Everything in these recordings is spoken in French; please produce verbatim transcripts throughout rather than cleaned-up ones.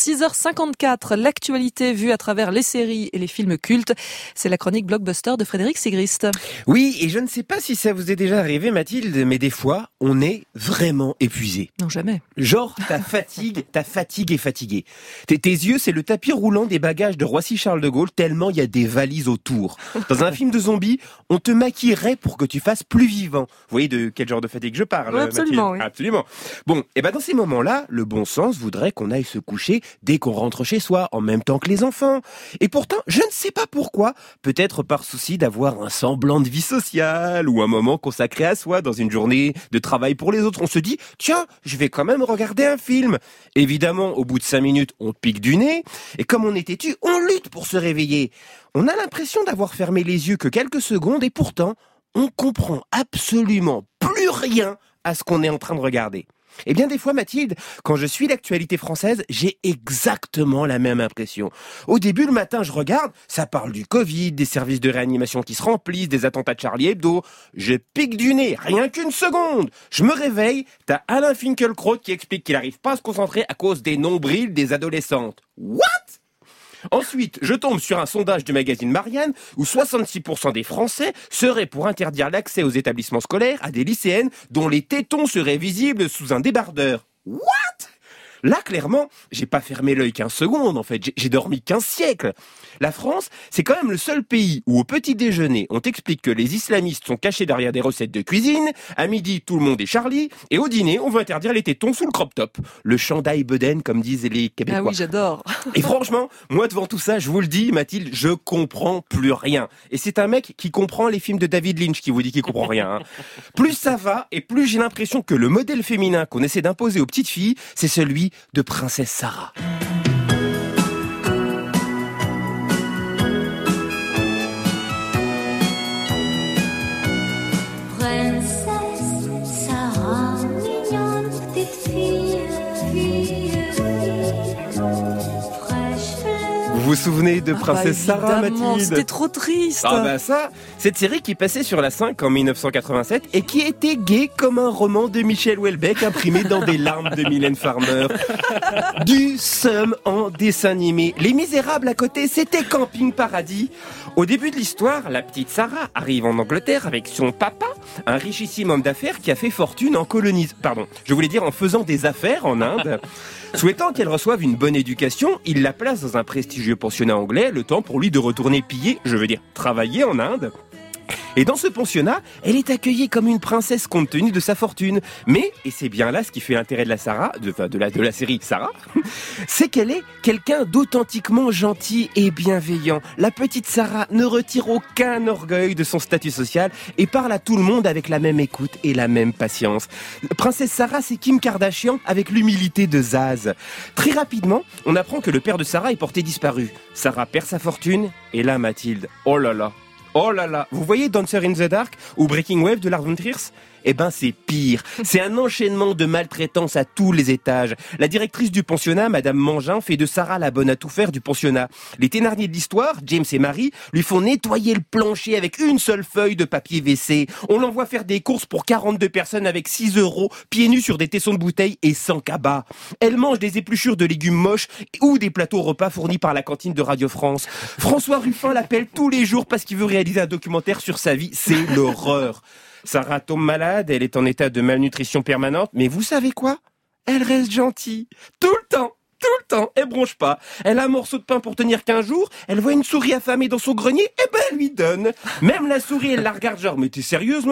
six heures cinquante-quatre, l'actualité vue à travers les séries et les films cultes. C'est la chronique blockbuster de Frédéric Sigrist. Oui, et je ne sais pas si ça vous est déjà arrivé, Mathilde, mais des fois, on est vraiment épuisé. Non, jamais. Genre, ta fatigue, ta fatigue est fatiguée. Tes, tes yeux, c'est le tapis roulant des bagages de Roissy-Charles de Gaulle, tellement il y a des valises autour. Dans un film de zombies, on te maquillerait pour que tu fasses plus vivant. Vous voyez de quel genre de fatigue je parle, oui, absolument, Mathilde ? Oui. Absolument. Bon, et ben dans ces moments-là, le bon sens voudrait qu'on aille se coucher dès qu'on rentre chez soi, en même temps que les enfants. Et pourtant, je ne sais pas pourquoi, peut-être par souci d'avoir un semblant de vie sociale, ou un moment consacré à soi dans une journée de travail pour les autres, on se dit, tiens, je vais quand même regarder un film. Évidemment, au bout de cinq minutes, on pique du nez, et comme on est têtu, on lutte pour se réveiller. On a l'impression d'avoir fermé les yeux que quelques secondes, et pourtant, on comprend absolument plus rien à ce qu'on est en train de regarder. Eh bien, des fois, Mathilde, quand je suis l'actualité française, j'ai exactement la même impression. Au début, le matin, je regarde, ça parle du Covid, des services de réanimation qui se remplissent, des attentats de Charlie Hebdo. Je pique du nez, rien qu'une seconde. Je me réveille, t'as Alain Finkielkraut qui explique qu'il n'arrive pas à se concentrer à cause des nombrils des adolescentes. What ? Ensuite, je tombe sur un sondage du magazine Marianne où soixante-six pour cent des Français seraient pour interdire l'accès aux établissements scolaires à des lycéennes dont les tétons seraient visibles sous un débardeur. What ? Là, clairement, j'ai pas fermé l'œil quinze secondes, en fait. J'ai, j'ai dormi quinze siècles. La France, c'est quand même le seul pays où au petit déjeuner, on t'explique que les islamistes sont cachés derrière des recettes de cuisine. À midi, tout le monde est Charlie. Et au dîner, on veut interdire les tétons sous le crop top. Le chandail bedaine, comme disent les Québécois. Ah oui, j'adore. Et franchement, moi, devant tout ça, je vous le dis, Mathilde, je comprends plus rien. Et c'est un mec qui comprend les films de David Lynch qui vous dit qu'il comprend rien. Hein. Plus ça va, et plus j'ai l'impression que le modèle féminin qu'on essaie d'imposer aux petites filles, c'est celui de Princesse Sarah. Princesse Sarah, mignonne petite fille, fille, fille, fraîche fleur. Vous vous souvenez de Princesse ah bah, Sarah, évidemment, Mathilde ? C'était trop triste. Ah bah ça, cette série qui passait sur la cinq en dix-neuf cent quatre-vingt-sept et qui était gaie comme un roman de Michel Houellebecq imprimé dans des larmes de Mylène Farmer. Du seum en dessin animé. Les Misérables à côté, c'était Camping Paradis. Au début de l'histoire, la petite Sarah arrive en Angleterre avec son papa, un richissime homme d'affaires qui a fait fortune en colonis... Pardon, je voulais dire en faisant des affaires en Inde. Souhaitant qu'elle reçoive une bonne éducation, il la place dans un prestigieux pensionnat anglais, le temps pour lui de retourner piller, je veux dire travailler en Inde. Et dans ce pensionnat, elle est accueillie comme une princesse compte tenu de sa fortune. Mais, et c'est bien là ce qui fait l'intérêt de la Sarah, de, enfin, de la, de la série Sarah, c'est qu'elle est quelqu'un d'authentiquement gentil et bienveillant. La petite Sarah ne retire aucun orgueil de son statut social et parle à tout le monde avec la même écoute et la même patience. Princesse Sarah, c'est Kim Kardashian avec l'humilité de Zaz. Très rapidement, on apprend que le père de Sarah est porté disparu. Sarah perd sa fortune et là, Mathilde, oh là là. Oh là là, vous voyez Dancer in the Dark ou Breaking Wave de Lars von Trier ? Eh ben c'est pire. C'est un enchaînement de maltraitance à tous les étages. La directrice du pensionnat, Madame Mangin, fait de Sarah la bonne à tout faire du pensionnat. Les Thénardier de l'histoire, James et Marie, lui font nettoyer le plancher avec une seule feuille de papier W C. On l'envoie faire des courses pour quarante-deux personnes avec six euros, pieds nus sur des tessons de bouteilles et sans cabas. Elle mange des épluchures de légumes moches ou des plateaux repas fournis par la cantine de Radio France. François Ruffin l'appelle tous les jours parce qu'il veut réaliser un documentaire sur sa vie. C'est l'horreur. Sarah tombe malade, elle est en état de malnutrition permanente, mais vous savez quoi ? Elle reste gentille, tout le temps, tout le temps, elle bronche pas. Elle a un morceau de pain pour tenir quinze jours, elle voit une souris affamée dans son grenier, et ben elle lui donne. Même la souris, elle la regarde genre, mais t'es sérieuse meuf ?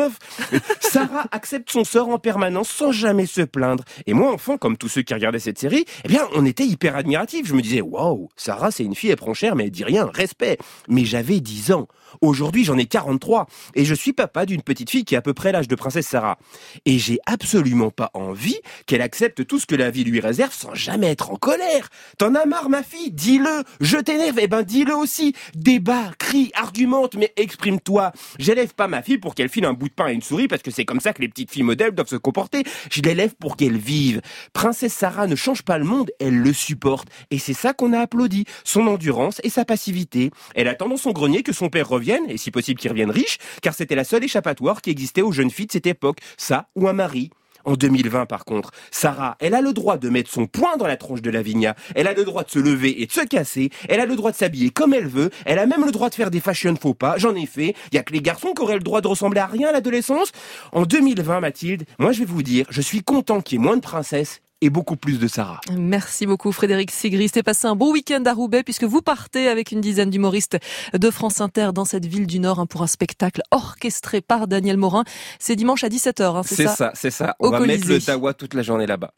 Sarah accepte son sort en permanence sans jamais se plaindre. Et moi, enfant, comme tous ceux qui regardaient cette série, eh bien, on était hyper admiratifs. Je me disais, waouh, Sarah, c'est une fille, elle prend cher, mais elle dit rien, respect. Mais j'avais dix ans. Aujourd'hui, j'en ai quarante-trois et je suis papa d'une petite fille qui a à peu près l'âge de Princesse Sarah. Et j'ai absolument pas envie qu'elle accepte tout ce que la vie lui réserve sans jamais être en colère. T'en as marre, ma fille ? Dis-le. Je t'énerve ? Eh ben, dis-le aussi. Débat, crie, argumente, mais exprime-toi. J'élève pas ma fille pour qu'elle file un bout de pain à une souris parce que c'est comme ça que les petites filles modèles doivent se comporter. Je l'élève pour qu'elle vive. Princesse Sarah ne change pas le monde, elle le supporte. Et c'est ça qu'on a applaudi. Son endurance et sa passivité. Elle attend dans son grenier que son père revienne, et si possible qu'il revienne riche, car c'était la seule échappatoire qui existait aux jeunes filles de cette époque, ça ou un mari. En deux mille vingt, par contre, Sarah, elle a le droit de mettre son poing dans la tronche de Lavinia, elle a le droit de se lever et de se casser, elle a le droit de s'habiller comme elle veut, elle a même le droit de faire des fashion faux pas, j'en ai fait, il y a que les garçons qui auraient le droit de ressembler à rien à l'adolescence. En deux mille vingt, Mathilde, moi je vais vous dire, je suis content qu'il y ait moins de princesses et beaucoup plus de Sarah. Merci beaucoup Frédéric Sigrist et passez un bon week-end à Roubaix puisque vous partez avec une dizaine d'humoristes de France Inter dans cette ville du Nord hein, pour un spectacle orchestré par Daniel Morin. C'est dimanche à dix-sept heures, hein, c'est, C'est ça ça, c'est ça. Au On va Colisée. mettre le dawa toute la journée là-bas.